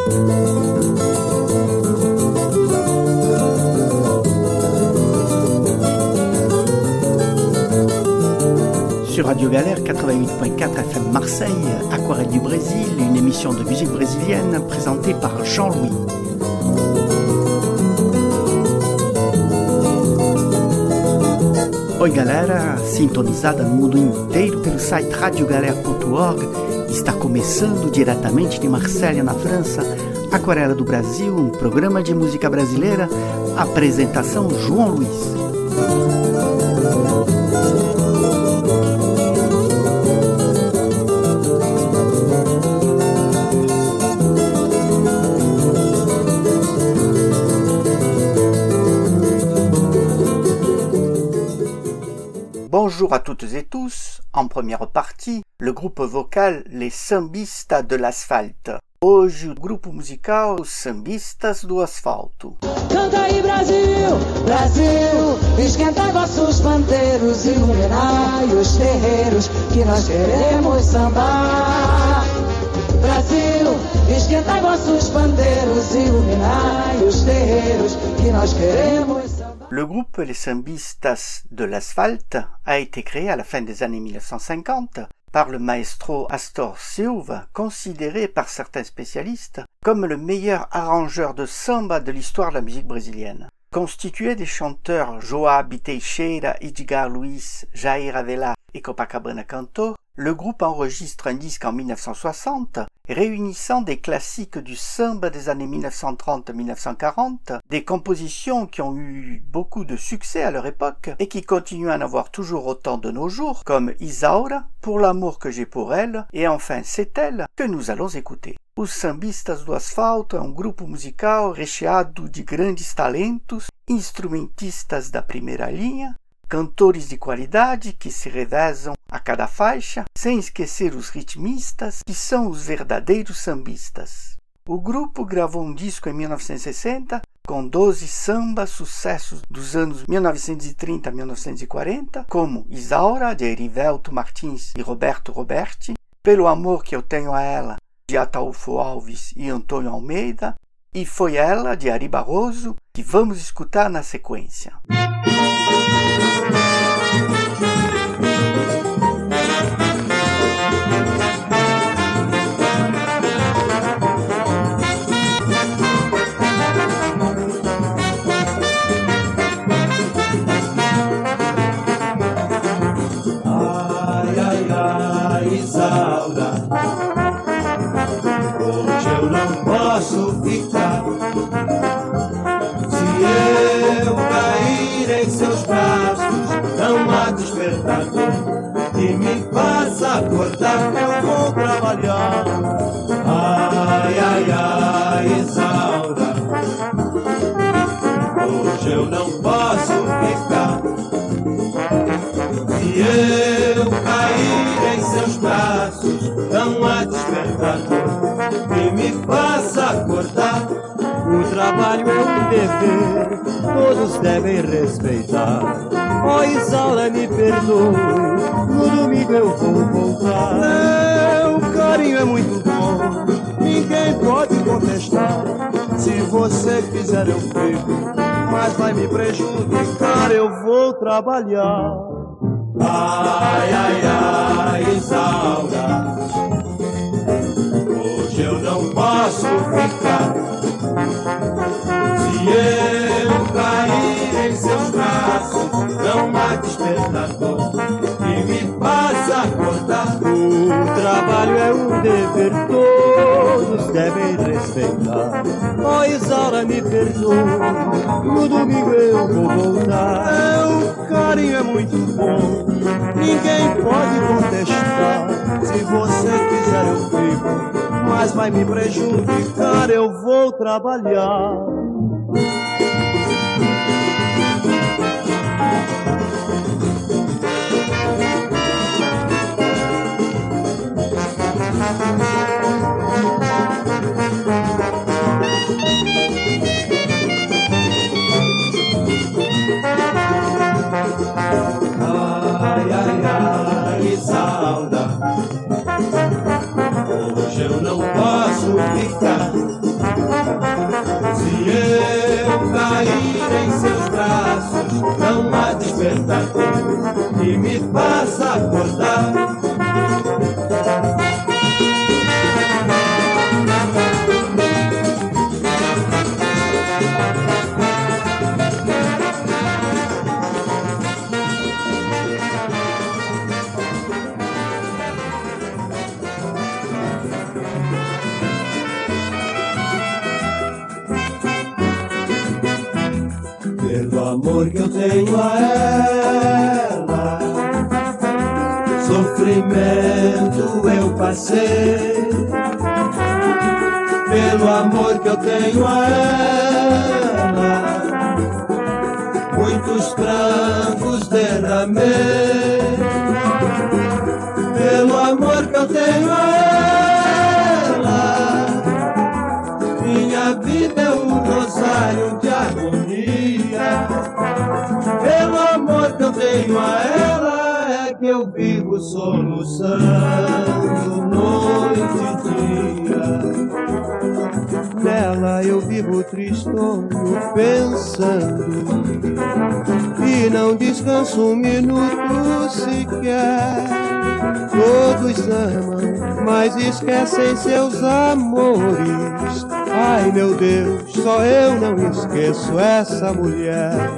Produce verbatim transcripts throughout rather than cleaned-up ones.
Sur Radio Galère quatre-vingt-huit point quatre F M Marseille, Aquarelle du Brésil, une émission de musique brésilienne présentée par Jean-Louis. Oi galera, sintonizada no mundo inteiro pelo site radio galera ponto org, está começando diretamente de Marselha, na França, Aquarela do Brasil, um programa de música brasileira, apresentação João Luiz. Bonjour à toutes et tous. En première partie, le groupe vocal Les Sambistas de l'Asfalto. Hoje, o grupo musical Os Sambistas do Asfalto. Canta aí Brasil, Brasil, esquenta vossos pandeiros, iluminai os terreiros que nós queremos sambar. Brasil, esquenta vossos pandeiros, iluminai os terreiros que nós queremos sambar. Le groupe Les Sambistas de l'Asfalto a été créé à la fin des années mille neuf cent cinquante par le maestro Astor Silva, considéré par certains spécialistes comme le meilleur arrangeur de samba de l'histoire de la musique brésilienne. Constitué des chanteurs Joab Teixeira, Edgar Luiz, Jair Avila et Copacabana Cantor, le groupe enregistre un disque en mille neuf cent soixante, réunissant des classiques du samba des années mille neuf cent trente à mille neuf cent quarante, des compositions qui ont eu beaucoup de succès à leur époque et qui continuent à en avoir toujours autant de nos jours, comme Isaura, Pour l'amour que j'ai pour elle, et enfin C'est elle, que nous allons écouter. Os Sambistas do Asfalto é um grupo musical recheado de grandes talentos, instrumentistas da primeira linha, cantores de qualidade que se revezam a cada faixa, sem esquecer os ritmistas, que são os verdadeiros sambistas. O grupo gravou um disco em mil novecentos e sessenta, com doze sambas sucessos dos anos mil novecentos e trinta a mil novecentos e quarenta, como Isaura, de Erivelto Martins e Roberto Roberti, Pelo Amor que Eu Tenho a Ela, de Ataúfo Alves e Antônio Almeida, e Foi Ela, de Ari Barroso, que vamos escutar na sequência. Ai, ai, ai, Isaura, hoje eu não posso ficar. Se eu cair em seus braços, não há despertador que me faça acordar, eu vou trabalhar. Ai, ai, ai, Isaura, hoje eu não posso ficar. Se eu cair em seus braços, não há despertador que me faça acordar. O trabalho é um dever, todos devem respeitar. Ó, oh, Isaura, me perdoe, no domingo eu vou voltar. É, o carinho é muito bom, ninguém pode contestar. Se você quiser eu fico, mas vai me prejudicar, eu vou trabalhar. Ai, ai, ai, Isaura, hoje eu não posso ficar. Se eu cair em seus braços, não há despertador que me faça acordar. O trabalho é um dever, todos devem respeitar. Ó, oh, Isaura, me perdoe, no domingo eu vou voltar. É, o carinho é muito bom, ninguém pode contestar. Se você quiser eu fico, mas vai me prejudicar, eu vou trabalhar. Ai, ai, ai, Isaura, hoje eu não posso ficar. despertador que me faça acordar. Pelo amor que eu tenho a ela, sofrimento eu passei. Pelo amor que eu tenho a ela, muitos prantos derramei. Pelo amor que eu tenho a ela, minha vida é um rosário de agonia. Pelo amor que eu tenho a ela, é que eu vivo soluçando noite e dia. Nela eu vivo tristonho pensando, e não descanso um minuto sequer. Todos amam, mas esquecem seus amores. Ai meu Deus, só eu não esqueço essa mulher.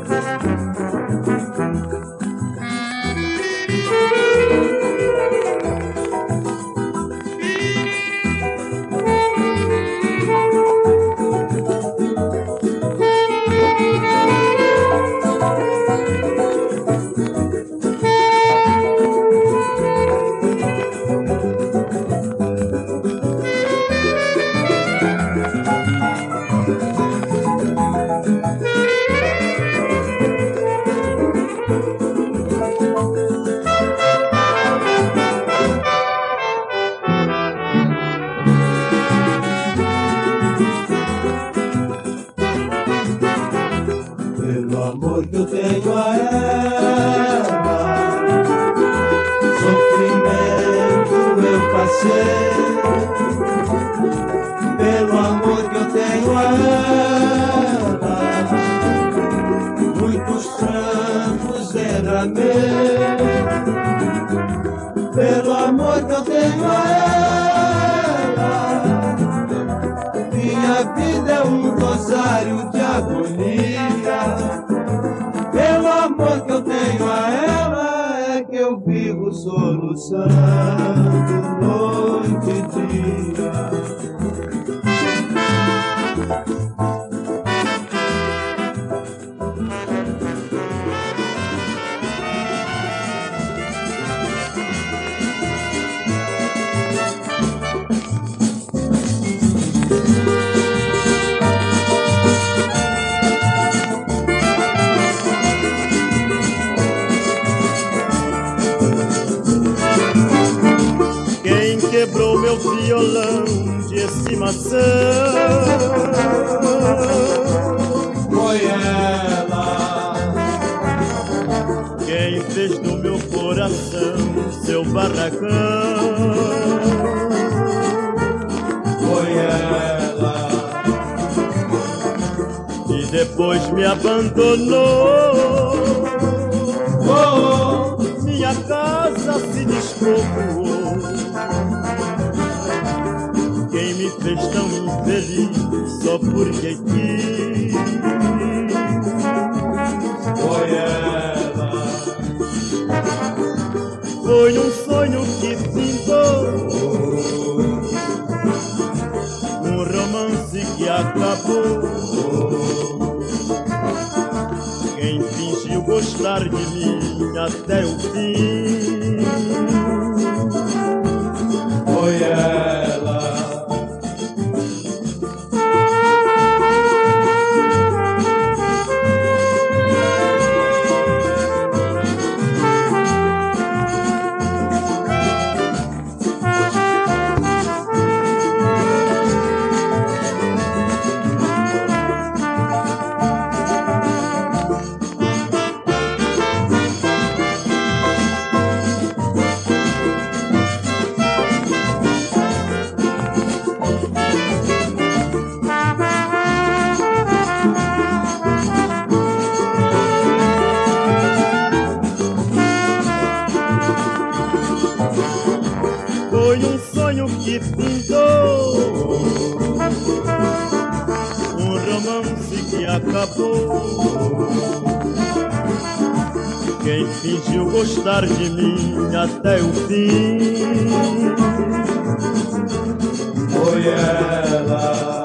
Pelo amor que eu tenho a ela, sofrimento eu passei. Pelo amor que eu tenho a ela, muitos prantos derramei. Pelo amor que eu tenho a ela, minha vida é um rosário de agonia. Pelo amor que eu tenho a ela, é que eu vivo soluçando noite e dia. Quebrou meu violão de estimação, foi ela. Quem fez do meu coração seu barracão, foi ela. E depois me abandonou, oh, minha casa se despovoou. Quem me fez tão infeliz só porque quis, foi ela. Foi um sonho que pintou, um romance que acabou. Quem fingiu gostar de mim até o fim, foi ela. acabou. Quem fingiu gostar de mim até o fim foi ela.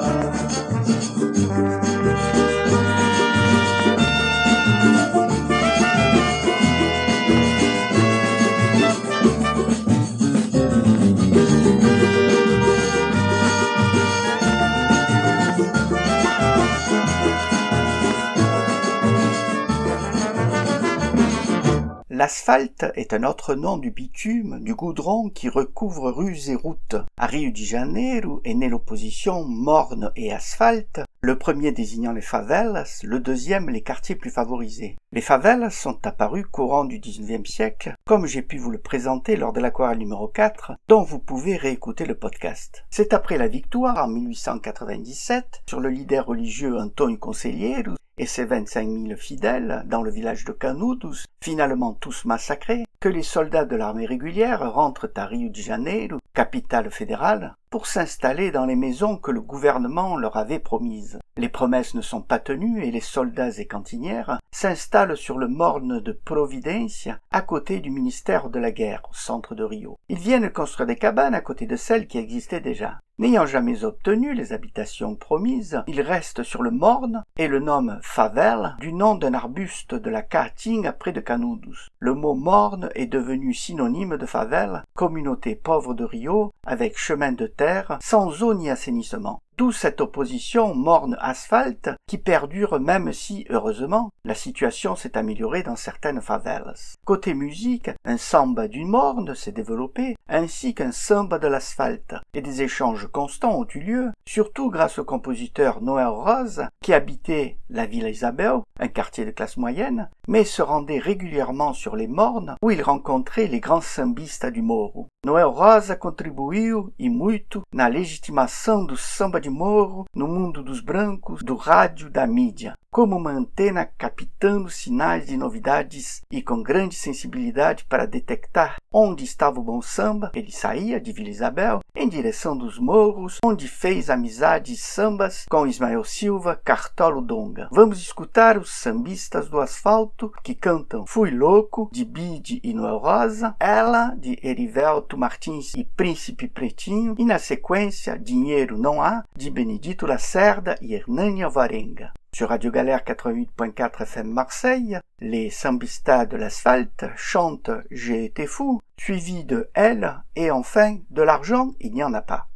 L'asphalte est un autre nom du bitume, du goudron qui recouvre rues et routes. À Rio de Janeiro est née l'opposition morne et asphalte, le premier désignant les favelas, le deuxième les quartiers plus favorisés. Les favelas sont apparues courant du dix-neuvième siècle, comme j'ai pu vous le présenter lors de l'aquarelle numéro quatre, dont vous pouvez réécouter le podcast. C'est après la victoire en mille huit cent quatre-vingt-dix-sept sur le leader religieux Antônio Conselheiro et ses vingt-cinq mille fidèles dans le village de Canudos, finalement tous massacrés, que les soldats de l'armée régulière rentrent à Rio de Janeiro, capitale fédérale, pour s'installer dans les maisons que le gouvernement leur avait promises. Les promesses ne sont pas tenues et les soldats et cantinières s'installent sur le morne de Providência, à côté du ministère de la guerre, au centre de Rio. Ils viennent construire des cabanes à côté de celles qui existaient déjà. N'ayant jamais obtenu les habitations promises, ils restent sur le morne et le nomment favela du nom d'un arbuste de la Caatinga près de Canudos. Le mot morne est devenu synonyme de favela, communauté pauvre de Rio, avec chemin de terre, sans eau ni assainissement. D'où cette opposition morne-asphalte qui perdure même si, heureusement, la situation s'est améliorée dans certaines favelas. Côté musique, un samba du morne s'est développé, ainsi qu'un samba de l'asphalte, et des échanges constants ont eu lieu, surtout grâce au compositeur Noel Rosa, qui habitait la Vila Isabel, un quartier de classe moyenne, mais se rendait régulièrement sur les mornes où il rencontrait les grands sambistas du Morro. Noel Rosa contribuiu e muito na legitimação do samba de morro no mundo dos brancos, do rádio, da mídia, como uma antena captando sinais de novidades e com grande sensibilidade para detectar onde estava o bom samba. Ele saía de Vila Isabel em direção dos morros, onde fez amizades sambas com Ismael Silva, Cartolo Donga. Vamos escutar os sambistas do asfalto que cantam Fui Louco, de Bide e Noel Rosa, Ela, de Erivelto Martins e Príncipe Pretinho, e na sequência Dinheiro Não Há, de Benedito Lacerda et Hernani Alvarenga. Sur Radio Galère quatre-vingt-huit point quatre F M Marseille, les sambistas de l'asphalte chantent J'ai été fou, suivi de Elle, et enfin de l'argent, il n'y en a pas.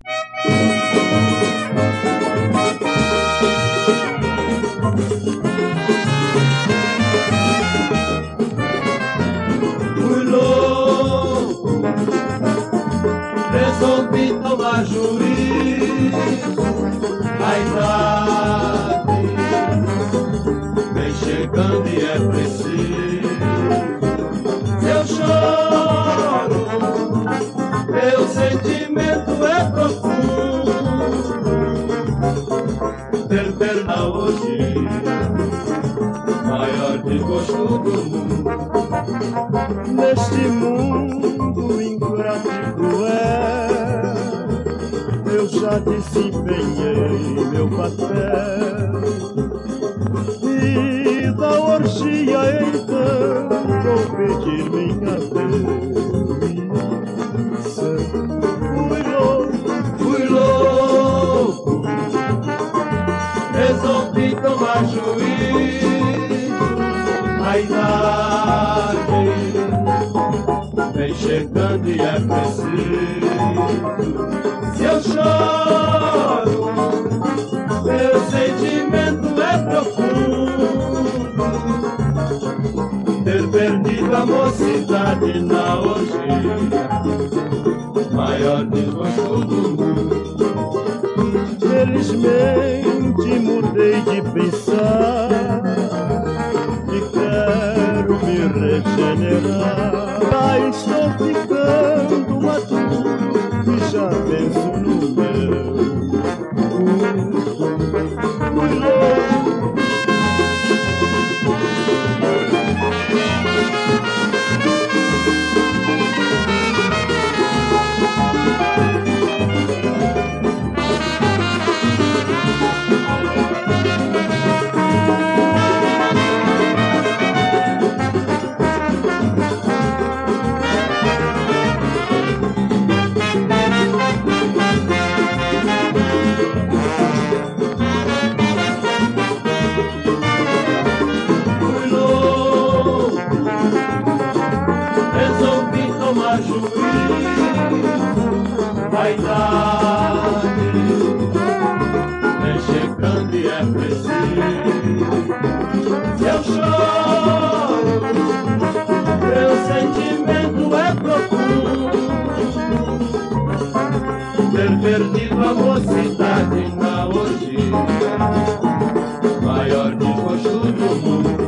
Fui louco, resolvi tomar juízo, a idade vem chegando e é preciso. Eu choro, meu sentimento é profundo. Ter perna hoje, maior desgosto do mundo. Neste mundo ingrato e cruel, eu já desempenhei meu papel. E da orgia então vou pedir minha vez. Fui louco, fui louco, resolvi tomar juízo. A idade vem chegando e é preciso. Se eu choro, meu sentimento é profundo. Ter perdido a mocidade na orgia, maior desgosto do mundo. Felizmente mudei de pensar e quero me regenerar. Já estou ficando maduro e já penso no meu. Fui louco. chegando e é preciso. Eu choro, meu sentimento é profundo, ter perdido a mocidade na orgia, maior desgosto do mundo.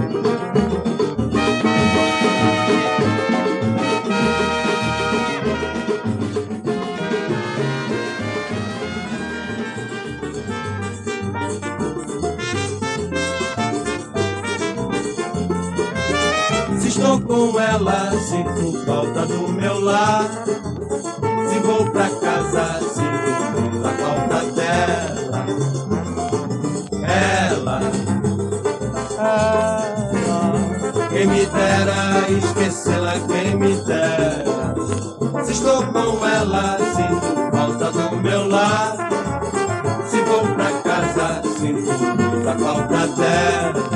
Estou com ela, sinto falta do meu lar. Se vou pra casa, sinto a falta dela. Ela, ela, quem me dera esquecê-la, quem me dera. Se estou com ela, sinto falta do meu lar. Se vou pra casa, sinto a falta dela.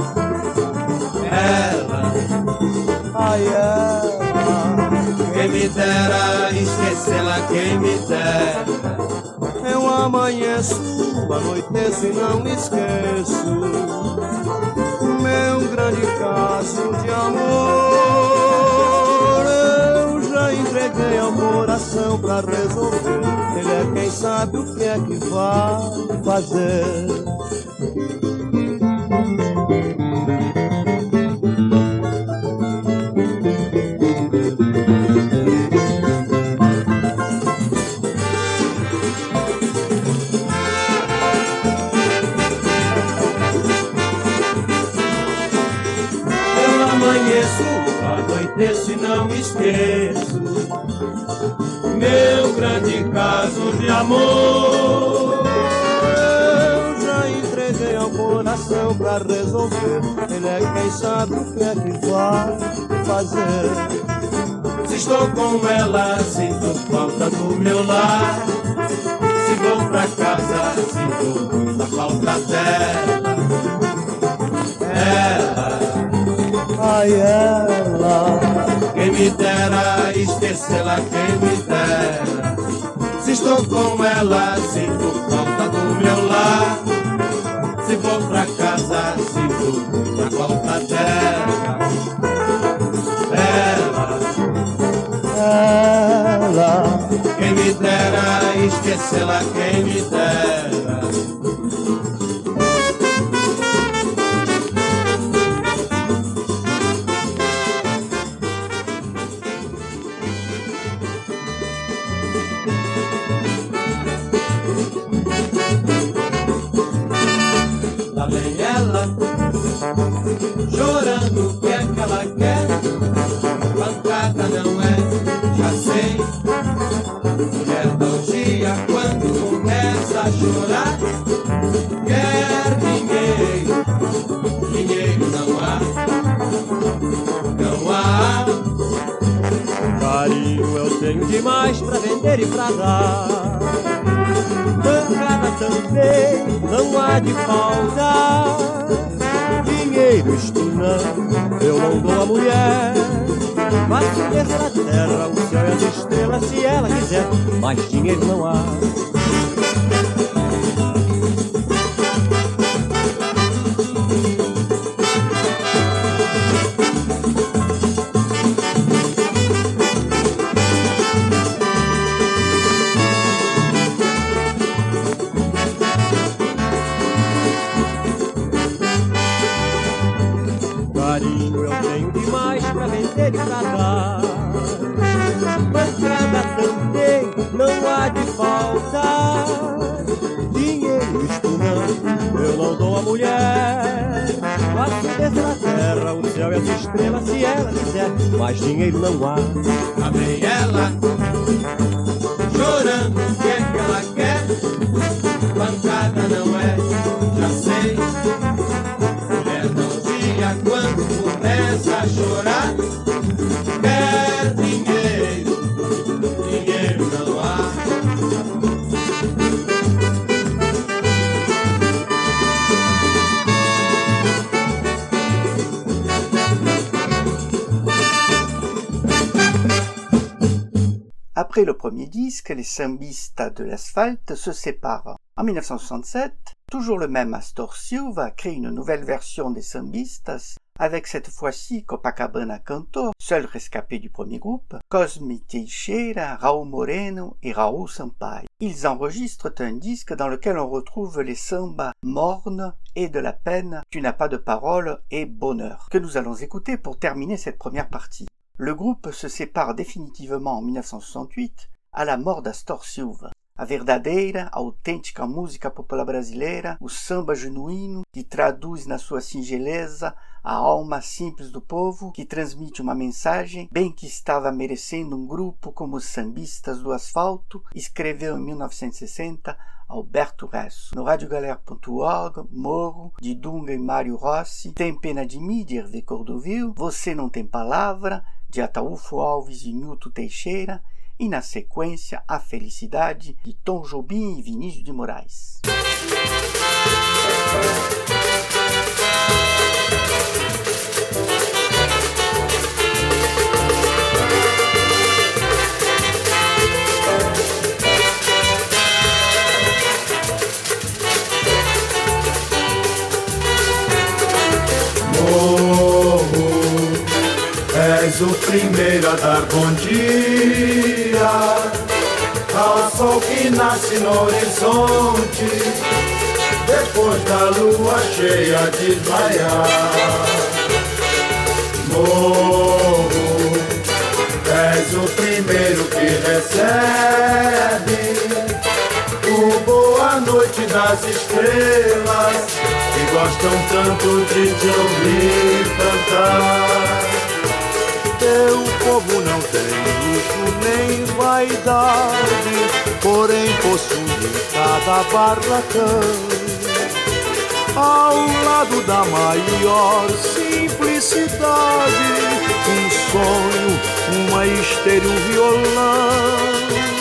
Ela, ai, ela, quem me dera esquecê-la, quem me dera. Eu amanheço, anoiteço e não esqueço meu grande caso de amor. Eu já entreguei ao coração pra resolver. Ele é quem sabe o que é que vai fazer. Anoiteço e não esqueço meu grande caso de amor. Eu já entreguei ao coração pra resolver. Ele é quem sabe o que é que vai fazer. Se estou com ela, sinto falta do meu lar. Se vou pra casa, sinto muita falta dela. Ela, ai, ela, quem me dera esquecê-la, quem me dera. Se estou com ela, sinto falta do meu lar. Se vou pra casa, sinto muita falta dela. Ela, ela, quem me dera esquecê-la, quem me dera. Lá vem ela, chorando o que é que ela quer. Pancada não é, já sei. Mulher da orgia, quando começa a chorar, quer dinheiro, dinheiro não há, não há. Carinho eu tenho demais pra vender e pra dar. Pancada também não há de faltar. Dinheiro isto não, eu não dou a mulher. Mas se descer a terra, o céu e as estrelas, se ela quiser, mas dinheiro não há. Carinho eu tenho demais pra vender e pra dar. Pancada também não há de faltar. Dinheiro isto não, eu não dou a mulher. Mas se descer a terra, o céu e as estrelas, se ela quiser, mas dinheiro não há. Lá vem ela, chorando o que é que ela quer. Pancada não é, já sei. Mulher não dia quando começa a chorar, quer dinheiro, dinheiro não há. Après le premier disque, les sambistas de l'asphalte se séparent. En mille neuf cent soixante-sept, toujours le même Astor Silva crée une nouvelle version des Sambistas, avec cette fois-ci Copacabana Cantor, seul rescapé du premier groupe, Cosme Teixeira, Raul Moreno et Raul Sampaio. Ils enregistrent un disque dans lequel on retrouve les sambas mornes et de la peine, Tu n'as pas de parole et Bonheur, que nous allons écouter pour terminer cette première partie. Le groupe se sépare définitivement en mille neuf cent soixante-huit, à la mort d'Astor Silva. A verdadeira, autêntica música popular brasileira, o samba genuíno que traduz na sua singeleza a alma simples do povo, que transmite uma mensagem, bem que estava merecendo um grupo como os Sambistas do Asfalto, escreveu em mil novecentos e sessenta Alberto Resso. No rádio galera ponto org, Morro, de Dunga e Mário Rossi, Tem Pena de Mim, de Hervé Cordovil, Você Não Tem Palavra, de Ataúfo Alves e Nilton Teixeira, e na sequência A Felicidade, de Tom Jobim e Vinícius de Moraes. És o primeiro a dar bom dia ao sol que nasce no horizonte, depois da lua cheia desmaiar. Morro, és o primeiro que recebe o boa noite das estrelas que gostam tanto de te ouvir cantar. Teu povo não tem luxo nem vaidade, porém possui cada barracão, ao lado da maior simplicidade, um sonho, uma esteira, um violão.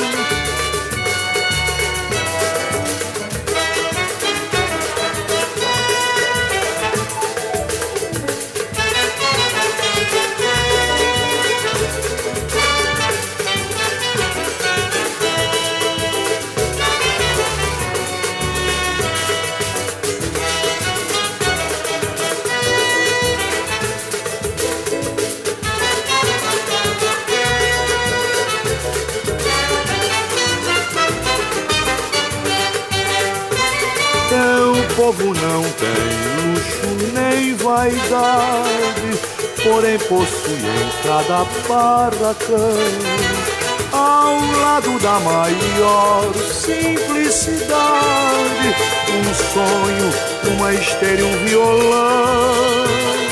O povo não tem luxo nem vaidade, porém possui em cada barracão, ao lado da maior simplicidade, um sonho, uma esteira, um violão.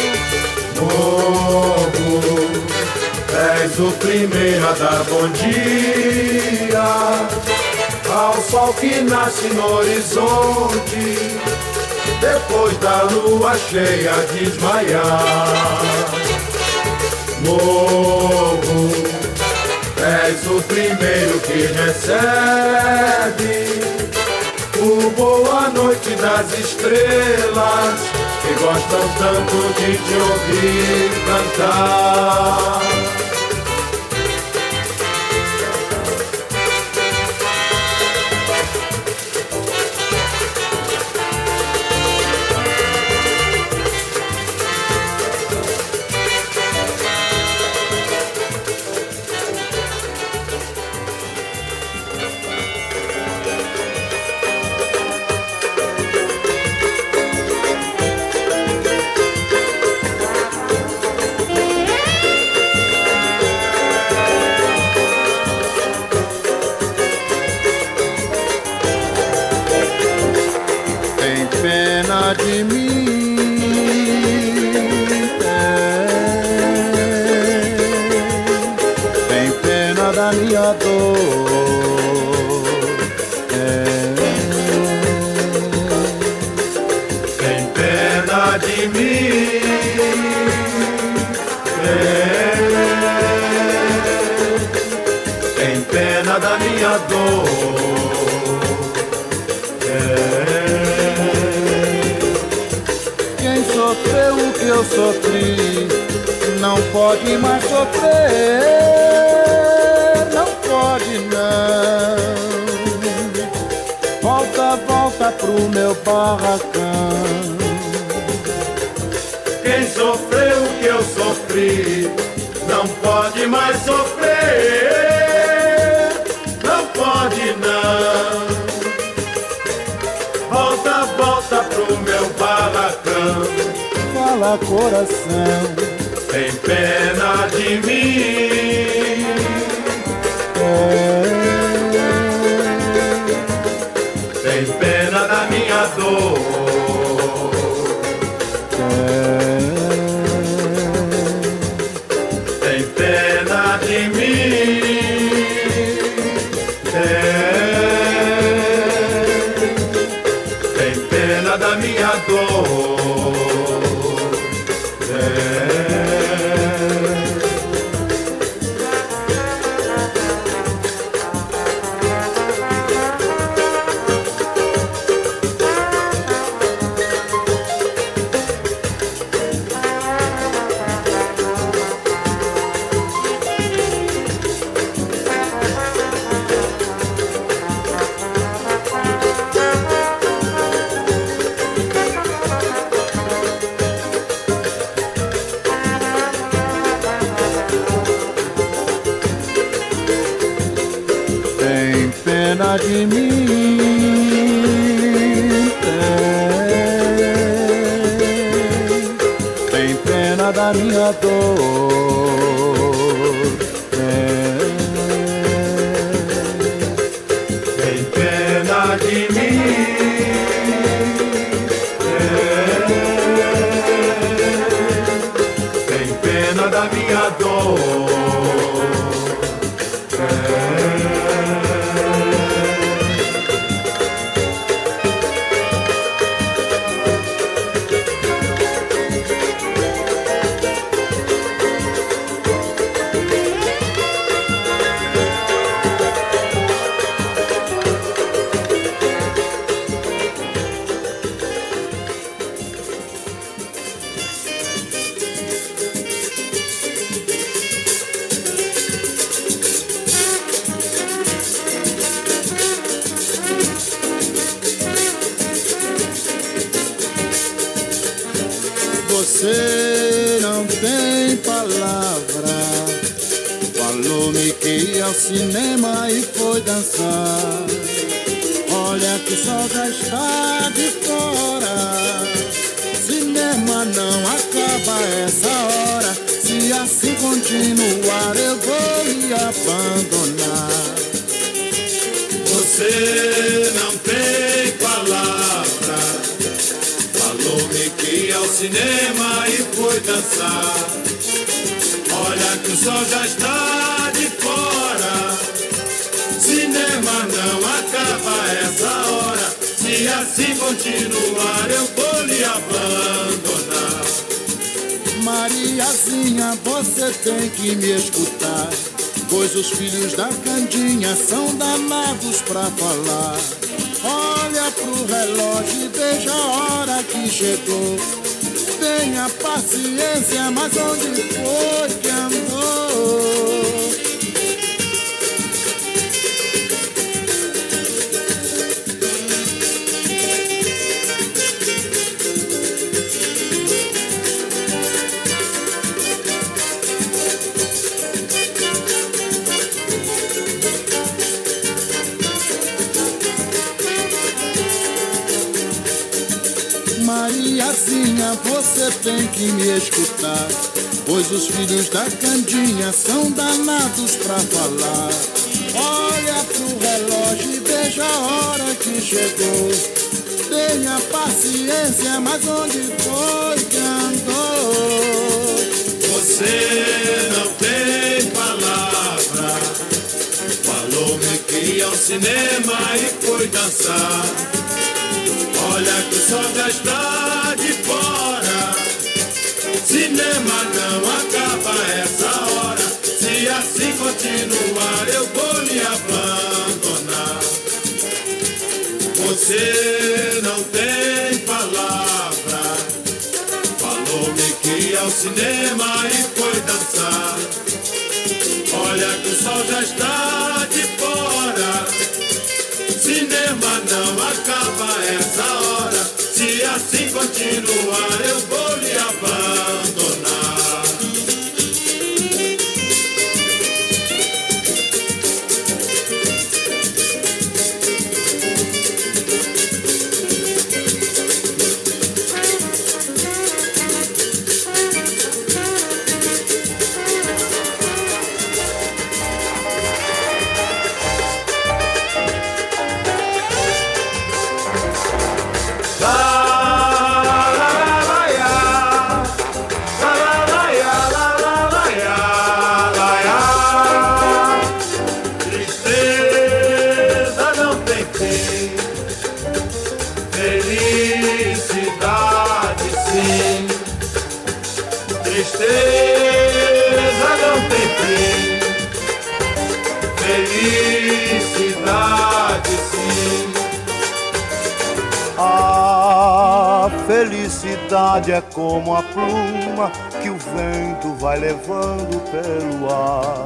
Morro, és o primeiro a dar bom dia ao sol que nasce no horizonte, depois da lua cheia desmaiar. Morro, és o primeiro que recebe o boa noite das estrelas que gostam tanto de te ouvir cantar. De mim, tem, tem pena da minha dor, tem, tem pena de mim, tem, tem pena da minha dor. Sofreu o que eu sofri, não pode mais sofrer, não pode não. Volta, volta. pro meu barracão. Quem sofreu o que eu sofri não pode mais sofrer, não pode não. Volta, volta pro meu barracão. Fala, coração, tem pena de mim. é, Tem pena da minha dor. Tem pena de mim. Tem, tem pena da minha dor. tem pena de mim. Tem, tem pena da minha dor. Tem, Tem pena de mim. Tem, tem pena da minha dor. Você não tem palavra. Falou-me que ia ao cinema e foi dançar. Olha que o sol já está de fora. Cinema não acaba essa hora. Se assim continuar eu vou me abandonar. Você não tem palavra. Falou-me que ia ao cinema e foi dançar. Olha que o sol já está de fora. Cinema não acaba essa hora. Se assim continuar eu vou lhe abandonar. Mariazinha, você tem que me escutar, pois os filhos da Candinha são danados pra falar. Olha pro relógio e veja a hora que chegou. Tenha paciência, mas onde foi que andou? Mariazinha, você tem que me escutar, pois os filhos da Candinha são danados pra falar. Olha pro relógio e veja a hora que chegou. Tenha paciência, mas onde foi que andou? Você não tem palavra. Falou-me que ia ao cinema e foi dançar. Olha que o sol já está de fora. Cinema não acaba essa hora. Se assim continuar eu vou lhe abandonar. Você não tem palavra. Falou-me que ia ao cinema e foi dançar. Olha que o sol já está de fora. Cinema não acaba essa Noite luar eu vou lhe abandonar. Tristeza não tem fim, felicidade sim. A felicidade é como a pluma que o vento vai levando pelo ar.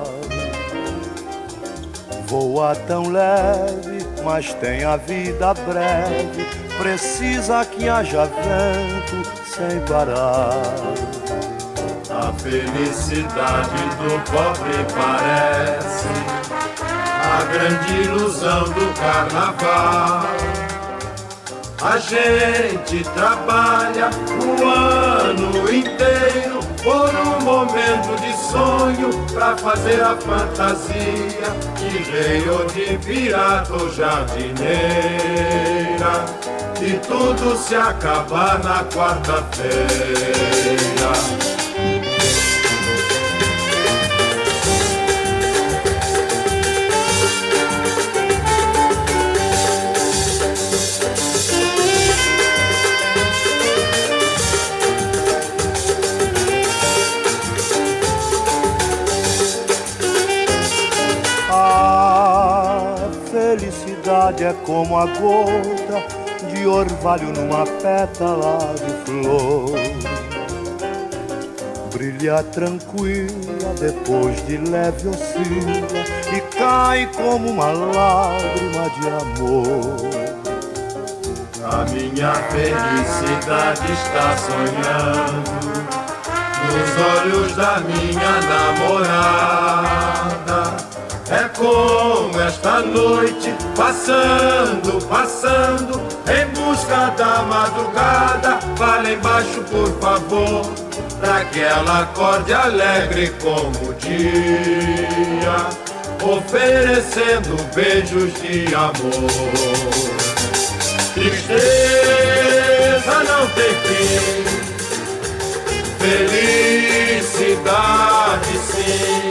Voa tão leve, mas tem a vida breve, precisa que haja vento sem parar. A felicidade do pobre parece a grande ilusão do carnaval. A gente trabalha o ano inteiro por um momento de sonho, pra fazer a fantasia de rei ou de pirata ou jardineira, e tudo se acabar na quarta-feira. Felicidade é como a gota de orvalho numa pétala de flor. Brilha tranquila, depois de leve oscila e cai como uma lágrima de amor. A minha felicidade está sonhando nos olhos da minha namorada. É como esta noite, passando, passando, em busca da madrugada. Fala embaixo, por favor, pra que ela acorde alegre como o dia, oferecendo beijos de amor. Tristeza não tem fim, felicidade sim.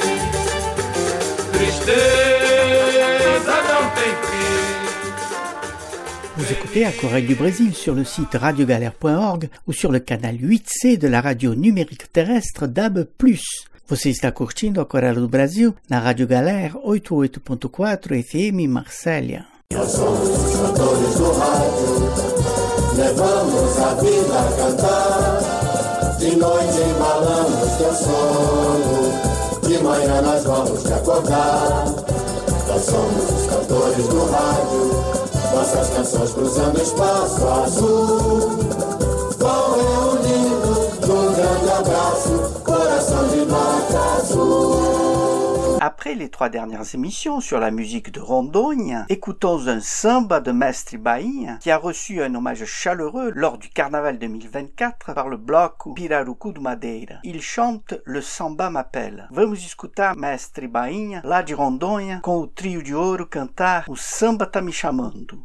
Vous écoutez à Chorale du Brésil sur le site radio galère point org ou sur le canal huit C de la radio numérique terrestre D A B plus. Você está curtindo a Chorale do Brasil na Rádio Galera oitenta e oito ponto quatro F M Marsella. Nós somos os cantores do rádio, levamos a vida a cantar. De noite embalamos teu sono, de manhã nós vamos te acordar. Nós somos os cantores do rádio, nossas canções cruzando espaço azul. Vão reunindo num grande abraço, coração de norte azul. Après les trois dernières émissions sur la musique de Rondônia, écoutons un samba de Mestre Bahia qui a reçu un hommage chaleureux lors du Carnaval deux mille vingt-quatre par le bloco Pirarucu do Madeira. Il chante Le Samba M'appelle. Vamos escutar Mestre Bahia, lá de Rondônia, com o trio de ouro cantar O Samba Tá Me Chamando.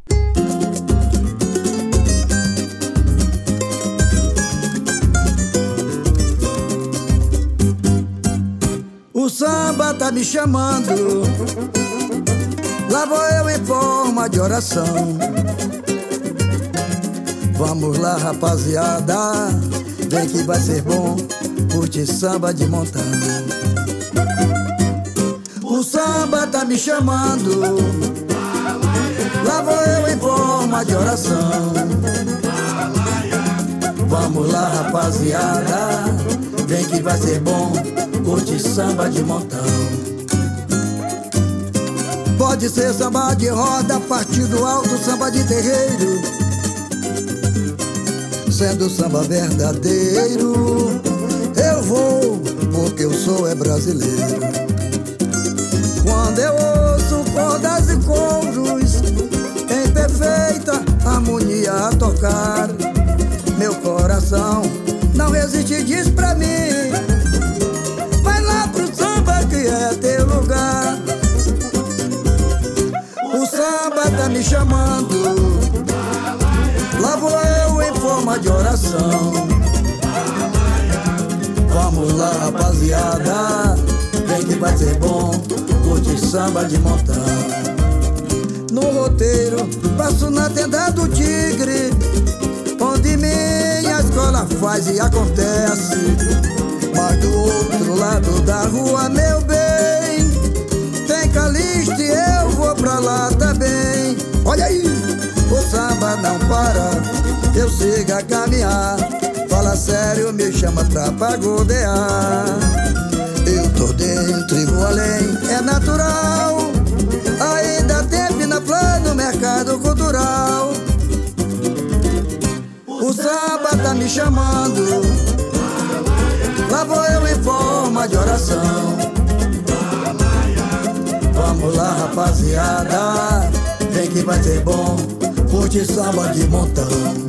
O samba tá me chamando, lá vou eu em forma de oração. Vamos lá, rapaziada, vem que vai ser bom, curte samba de montão. O samba tá me chamando, lá vou eu em forma de oração. Vamos lá, rapaziada, vem que vai ser bom, curte samba de montão. Pode ser samba de roda, partido alto, samba de terreiro, sendo samba verdadeiro. Eu vou porque eu sou é brasileiro. Quando eu ouço cordas e couros em perfeita harmonia a tocar, meu coração não resiste e diz pra mim: vai lá pro samba que é teu lugar. O samba tá me chamando, lá vou eu em forma de oração. Vamos lá, rapaziada, vem que vai ser bom, curte samba de montão. No roteiro, passo na tenda do Tigre, onde minha escola faz e acontece. Mas do outro lado da rua, meu bem, tem Calixto e eu vou pra lá também. Olha aí, o samba não para, eu sigo a caminhar. Fala sério, me chama pra pagodear. Eu tô dentro e vou além, é natural. Ainda tem na plano mercado cultural. O samba tá me chamando, lá vou eu em forma de oração. Vamos lá, rapaziada, vem que vai ser bom, curte samba de montão.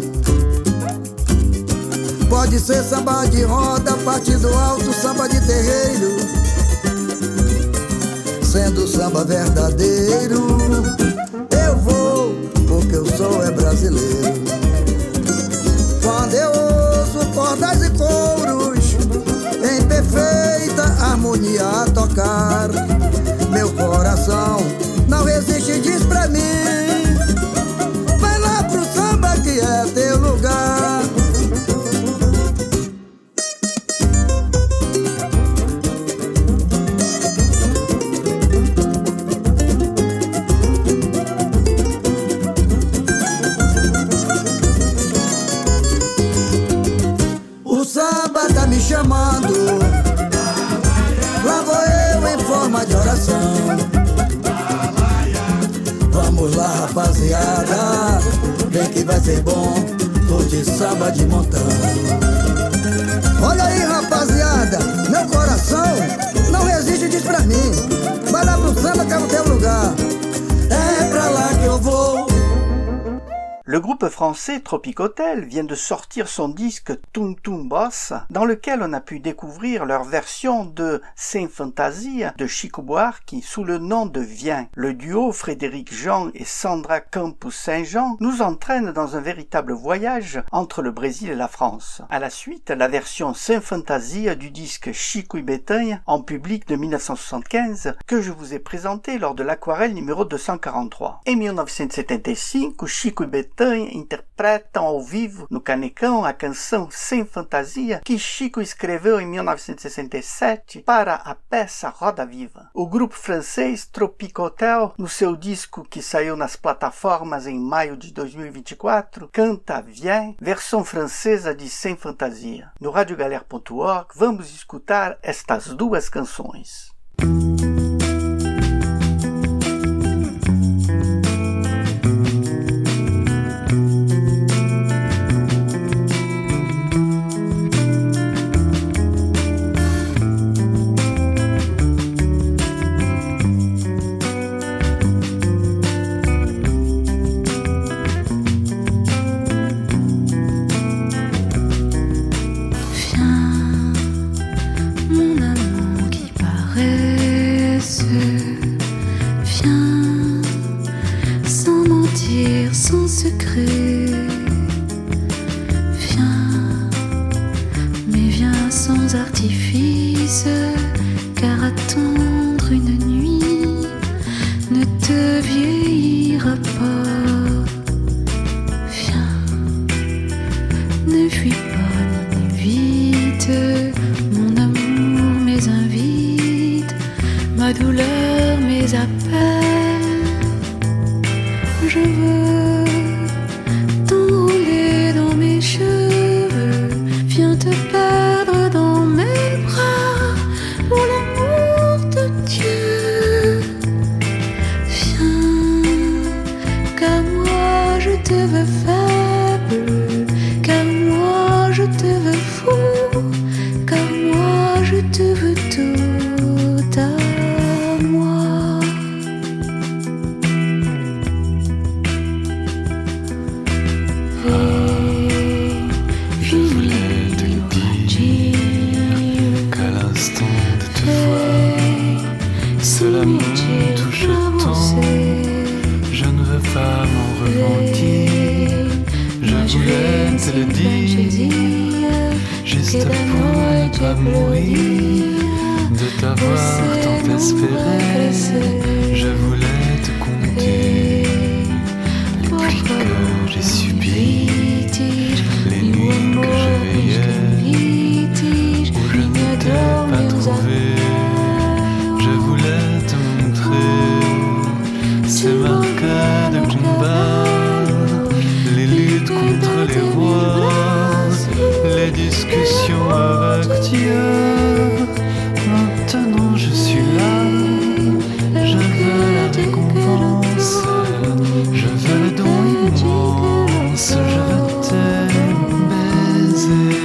Pode ser samba de roda, partido alto, samba de terreiro, sendo samba verdadeiro. Eu vou porque eu sou é brasileiro. Quando eu ouço cordas e couros em perfeita harmonia a tocar, meu coração não resiste e diz pra mim: vai lá pro samba que é teu lugar. Chamando, lá vou eu em forma de oração. Vamos lá, rapaziada, vem que vai ser bom, curte samba de montão. Olha aí, rapaziada, meu coração não resiste, diz pra mim: vai lá pro samba que é o teu lugar. É pra lá que eu vou. Le groupe français Tropic Hotel vient de sortir son disque Tum Tum Boss, dans lequel on a pu découvrir leur version de Sem Fantasia de Chico Buarque sous le nom de Viens. Le duo Frédéric Jean et Sandra Campos Saint-Jean nous entraîne dans un véritable voyage entre le Brésil et la France. À la suite, la version Sem Fantasia du disque Chico e Betânia en public de mille neuf cent soixante-quinze que je vous ai présenté lors de l'Aquarelle numéro deux cent quarante-trois. Em mille novecentos e setenta e cinco, Chico e Betânia interpretam ao vivo no Canecão a canção Sem Fantasia que Chico escreveu em mille neuf cent soixante-sete para a peça Roda Viva. O grupo francês Tropic Hotel, no seu disco que saiu nas plataformas em maio de dois mil e vinte e quatro, canta Viens, versão francesa de Sem Fantasia. No radio galère ponto org vamos escutar estas duas canções. Car moi voulais te le dire, juste pour ne pas mourir, de t'avoir tant espéré. Je voulais te conter les pluies que j'ai subies, les nuits que je veillais, où je ne t'ai pas trouvé. Je voulais te montrer ces marques de combat, les luttes contre les rois, les discussions avec Dieu. Maintenant je suis là, je veux la récompense, je veux le don immense, je veux te baiser.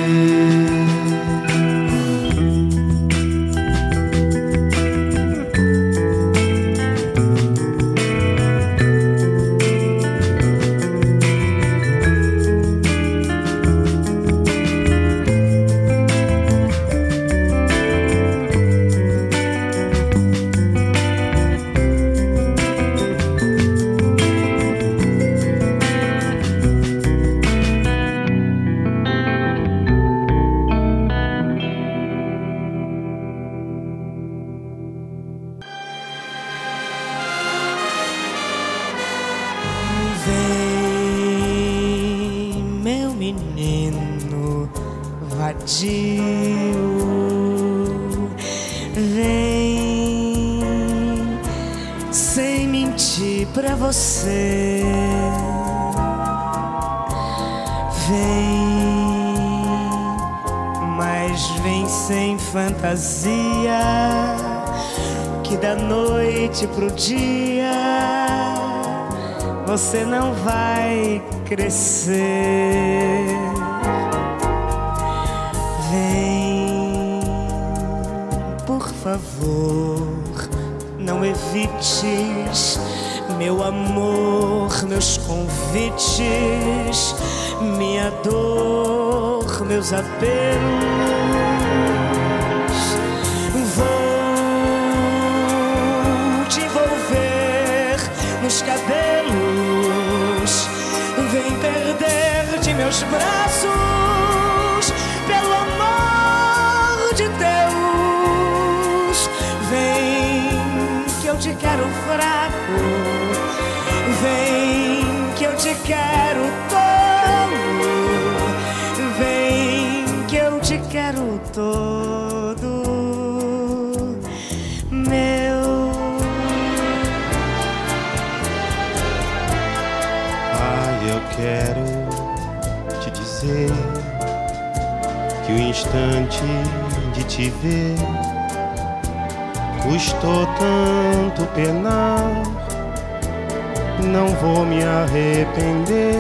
Você vem, mas vem sem fantasia, que da noite pro dia você não vai crescer. Vem, por favor, não evites meu amor, meus convites, minha dor, meus apelos. Vou te envolver nos cabelos, vem perder de meus braços, pelo amor de Deus. Vem que eu te quero fraco, vem que eu te quero tolo, vem que eu te quero todo meu. Ai, eu quero te dizer que o instante de te ver custou tanto penar. Não vou me arrepender,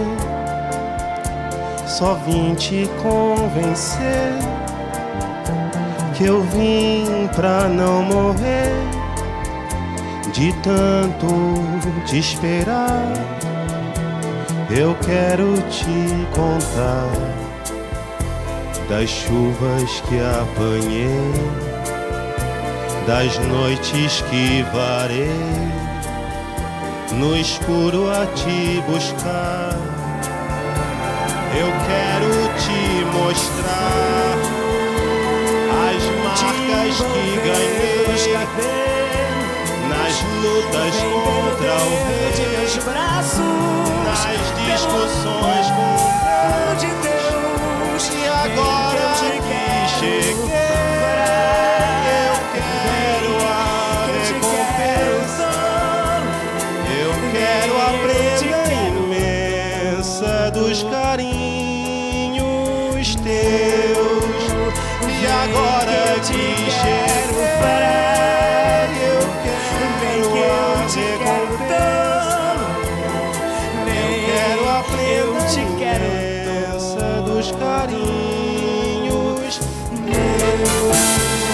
só vim te convencer que eu vim pra não morrer, de tanto te esperar. Eu quero te contar das chuvas que apanhei, das noites que varei no escuro a te buscar. Eu quero te mostrar as marcas que ganhei nas lutas contra o rei, nas discussões com Deus. E agora que cheguei, eu quero a recompensa. Eu quero a prenda imensa dos carinhos teus. E agora que cheguei, eu quero a recompensa. Eu quero a prenda imensa dos carinhos teus.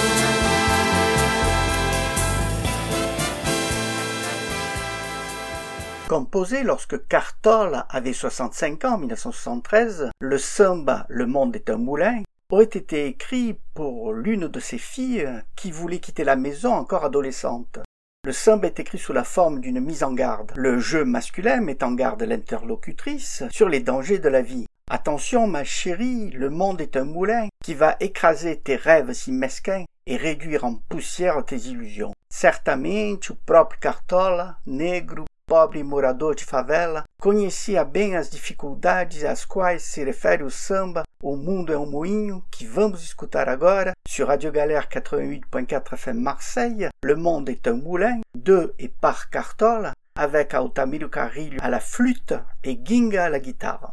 Composé lorsque Cartola avait soixante-cinq ans en mille neuf cent soixante-treize, le samba « Le monde est un moulin » aurait été écrit pour l'une de ses filles qui voulait quitter la maison encore adolescente. Le samba est écrit sous la forme d'une mise en garde. Le jeu masculin met en garde l'interlocutrice sur les dangers de la vie. Attention, ma chérie, le monde est un moulin qui va écraser tes rêves si mesquins e réduire en poussière tes illusions. Certamente o próprio Cartola, negro, pobre morador de favela, conhecia bem as dificuldades às quais se refere o samba O Mundo é um Moinho, que vamos escutar agora sur Radio Galère quatre-vingt-huit point quatre F M Marseille, Le Monde est un Moulin, de et par Cartola, avec Altamiro Carrilho à la flûte et Ginga à la guitare.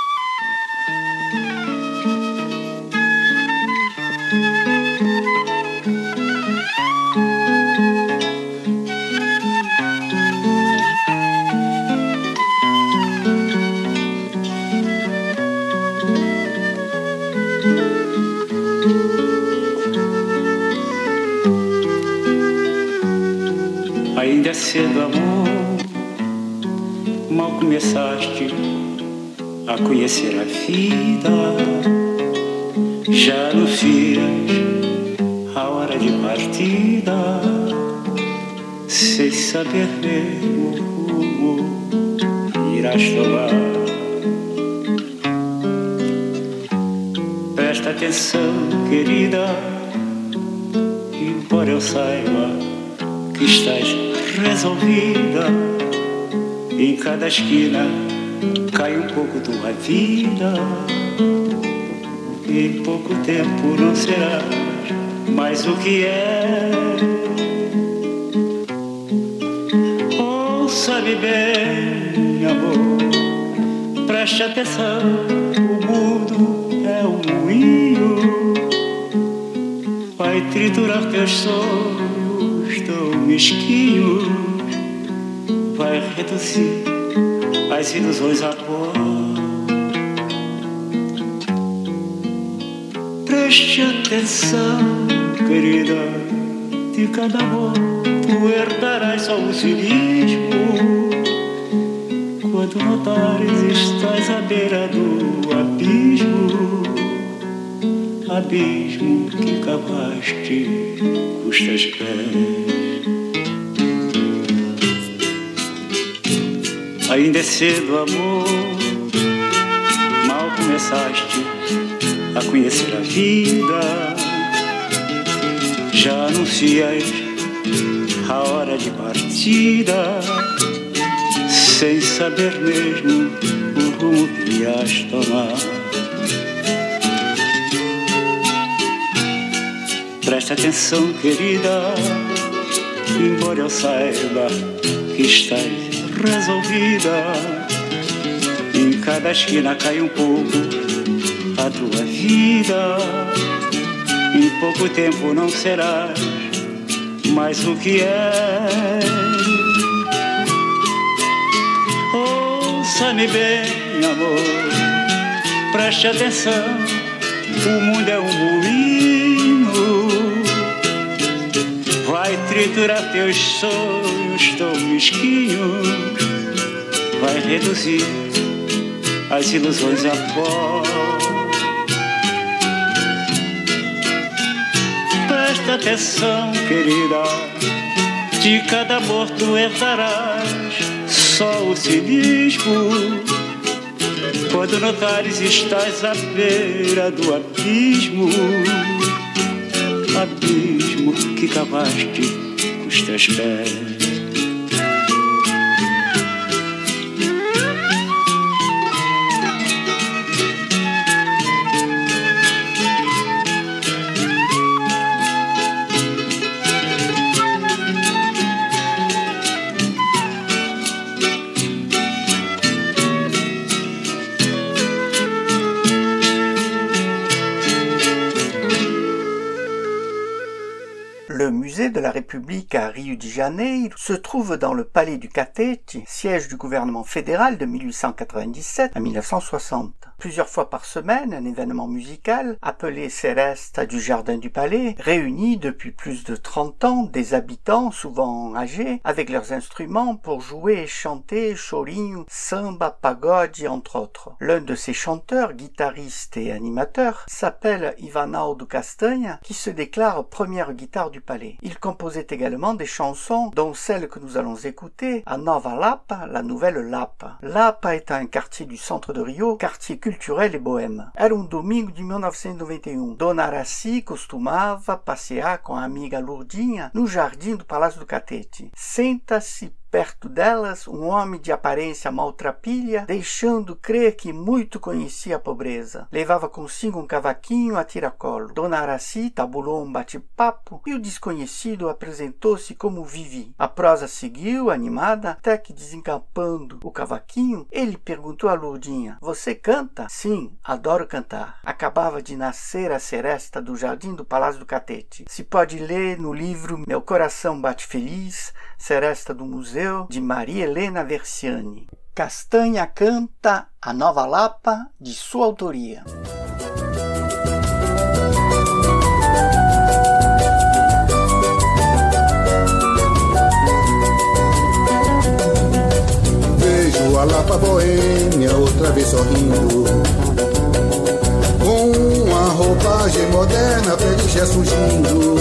Ainda é cedo, amor, mal começaste a conhecer a vida, já anuncias a hora de partida, sem saber mesmo o rumo irás tomar. Presta atenção, querida, embora eu saiba que estás resolvida, em cada esquina cai um pouco tua vida, em pouco tempo não serás mais o que é. Ouça-me bem, amor, preste atenção, o mundo é um moinho, vai triturar teus sonhos tão mesquinhos, vai reduzir as ilusões a pó. Preste atenção, querida, de cada amor tu herdarás só o cinismo. Quando notares estás à beira do abismo, abismo que cavaste com os teus pés. Ainda é cedo, amor, mal começaste a conhecer a vida, já anuncias a hora de partida, sem saber mesmo o rumo que ias tomar. Presta atenção, querida, embora eu saiba que estás resolvida, em cada esquina cai um pouco a tua vida, em pouco tempo não serás mais o que é. Ouça-me bem, amor, preste atenção, o mundo é um moinho, vai triturar teus sonhos tão mesquinhos, vai reduzir as ilusões a pó. Presta atenção, querida, de cada amor tu herdarás só o cinismo. Quando notares estás à beira do abismo, abismo que cavaste com os teus pés. Le musée de la République à Rio de Janeiro se trouve dans le palais du Catete, siège du gouvernement fédéral de mille huit cent quatre-vingt-dix-sept à mille neuf cent soixante. Plusieurs fois par semaine, un événement musical, appelé Seresta du Jardin du Palais, réunit depuis plus de trente ans des habitants, souvent âgés, avec leurs instruments pour jouer et chanter chorinho, samba, pagode, entre autres. L'un de ces chanteurs, guitaristes et animateurs, s'appelle Ivanaldo Castanha, qui se déclare première guitare du palais. Il composait également des chansons, dont celle que nous allons écouter, à Nova Lapa, la nouvelle Lapa. Lapa est un quartier du centre de Rio, quartier culturel e boême. Era um domingo de mil novecentos e noventa e um. Dona Araci costumava passear com a amiga Lourdinha no jardim do Palácio do Catete. Senta-se perto delas um homem de aparência maltrapilha, deixando crer que muito conhecia a pobreza. Levava consigo um cavaquinho a tiracolo. Dona Araci tabulou um bate-papo e o desconhecido apresentou-se como Vivi. A prosa seguiu, animada, até que, desencampando o cavaquinho, ele perguntou a Lourdinha: "Você canta?" "Sim, adoro cantar. Acabava de nascer a seresta do jardim do Palácio do Catete. Se pode ler no livro Meu Coração Bate Feliz, Seresta do Museu, de Maria Helena Versiani." Castanha canta A Nova Lapa, de sua autoria. Vejo a Lapa boêmia outra vez sorrindo, com uma roupagem moderna, feliz ressurgindo.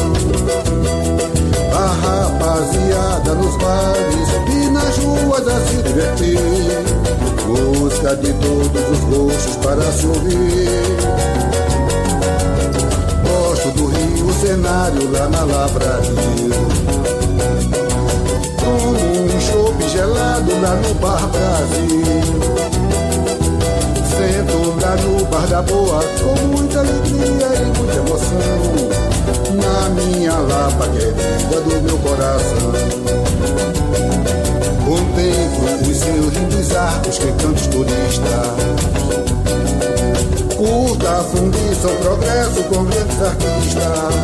A rapaziada nos bares e nas ruas a se divertir, música de todos os gostos para se ouvir. Gosto do Rio, o cenário lá na Lavradio, tomo um chopp gelado lá no Bar Brasil. Sento lá no Bar da Boa com muita alegria e muita emoção, na minha Lapa querida do meu coração. Contemplo os seus lindos arcos que cantam os turistas, curta a fundição, progresso com grandes artistas,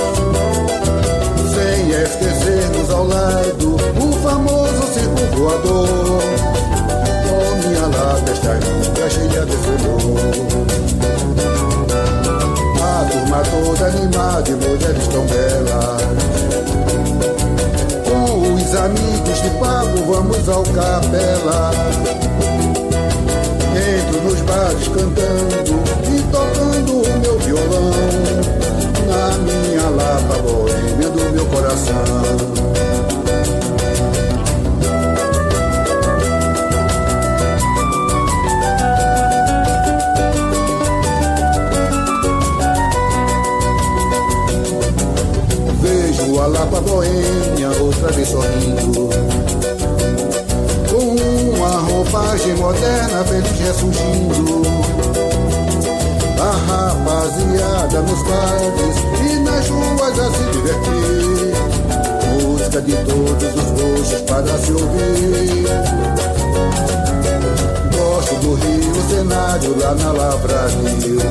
sem esquecermos ao lado o famoso circo voador. Oh, minha Lapa está linda, cheia de flor. A turma toda animada e mulheres tão belas, com os amigos de pago vamos ao Capela. Entro nos bares cantando e tocando o meu violão, na minha Lapa boêmia do meu coração. A Lapa boêmia outra vez sorrindo, com uma roupagem moderna, feliz ressurgindo. A rapaziada nos bares e nas ruas a se divertir, música de todos os gostos para se ouvir. Gosto do Rio, o cenário lá na Lavradio,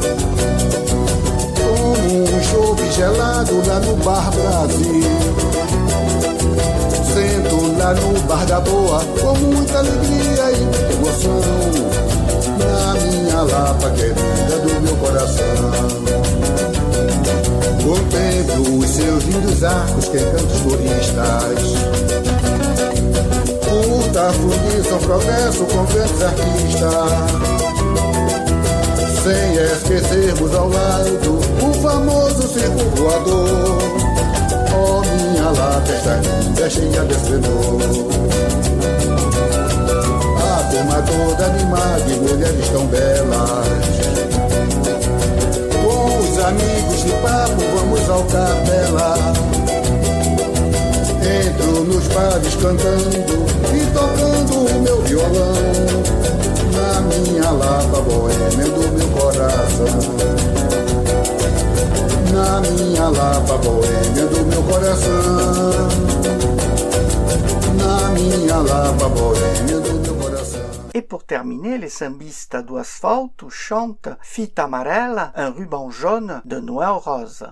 um chopp gelado lá no Bar Brasil. Sento lá no Bar da Boa com muita alegria e muita emoção, na minha Lapa querida do meu coração. Contemplo os seus lindos arcos que cantam os turistas, curta a fundição, progresso com grandes artistas, sem esquecermos ao lado o famoso circo voador. Oh, minha Lapa está linda, cheia de esplendor. A turma toda animada e mulheres tão belas, com os amigos de papo vamos ao Capela. Entro nos bares cantando e tocando o meu violão, na minha Lapa boêmia do meu coração, na minha Lapa boêmia do meu coração, na minha Lapa boêmia do meu coração. Et pour terminer, les sambistas do asfalto chantent Fita amarela, un ruban jaune de Noël Rose.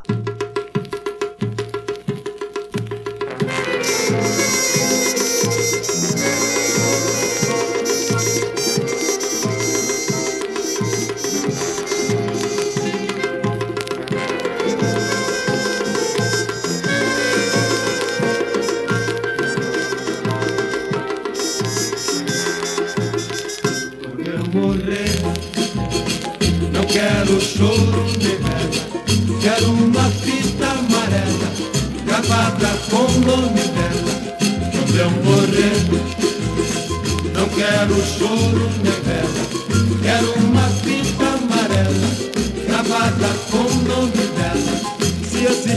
Quero choro de vela, quero uma fita amarela, gravada com o nome dela. Quando eu morrer, não quero choro de vela, quero uma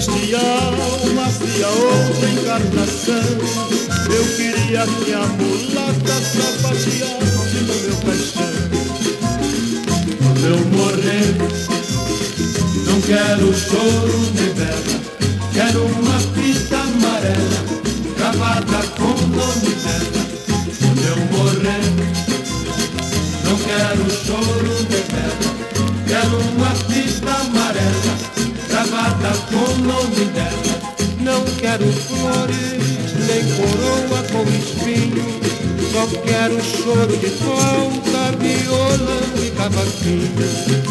Neste alma se a outra encarnação, eu queria que a mulata sapateasse no meu caixão. Quando eu morrer, não quero choro nem vela, quero uma fita amarela gravada com o nome dela. Quando eu morrer, não quero choro nem vela, quero uma fita amarela gravada com o nome dela. Não quero flores, nem coroa com espinho, só quero choro de flauta, violão e cavaquinho.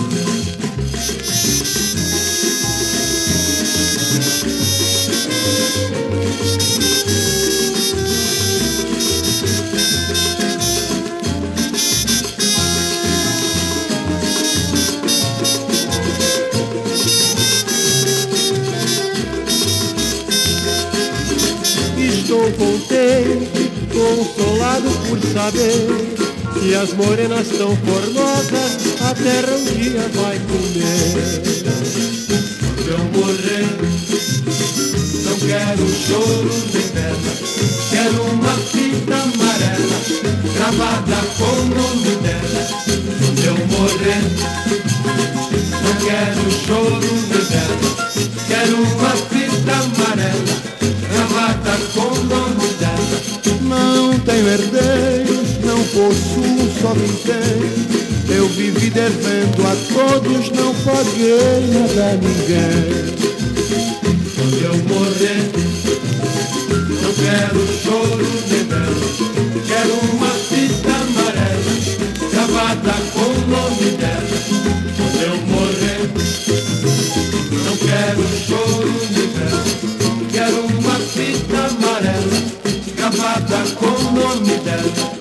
Estou contente, consolado por saber que as morenas tão formosas a terra um dia vai comer. Quando eu morrer, não quero choro nem vela, quero uma fita amarela gravada com o nome dela. Quando eu morrer, não quero choro nem vela, quero uma fita amarela gravata com o nome dela. Não tenho herdeiro, não possuo, só quem tem. Eu vivi devendo a todos, não paguei nada a ninguém. Quando eu morrer, não quero choro nem vela, quero uma fita amarela gravada com o nome dela. Quando eu morrer, não quero choro nem vela, quero uma fita amarela gravada com o nome dela.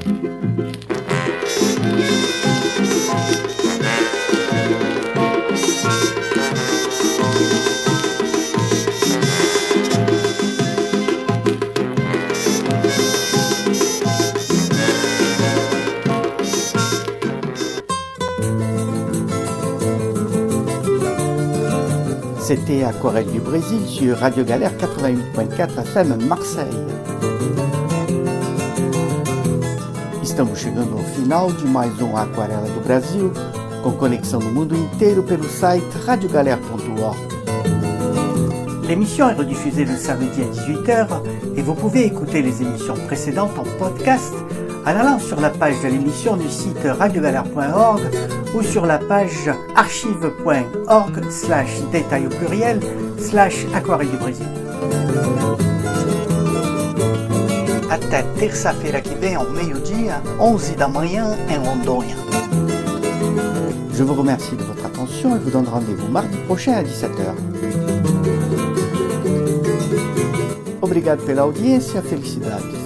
C'était Aquarelle du Brésil sur Radio Galère quatre-vingt-huit point quatre F M Marseille. Estamos chegando ao final de mais um Aquarela do Brasil, com conexão no mundo inteiro pelo site radio galère ponto org. L'émission est rediffusée le samedi à dix-huit heures et vous pouvez écouter les émissions précédentes en podcast en allant sur la page de l'émission du site radio galère point org ou sur la page archive point org slash détail au pluriel slash Aquarelle du Brasil. Até terça-feira que vem ao meio-dia, onze da manhã em Rondônia. Je vous remercie de votre attention et vous donne rendez-vous mardi prochain à dix-sept heures. Obrigado pela audiência, felicidades.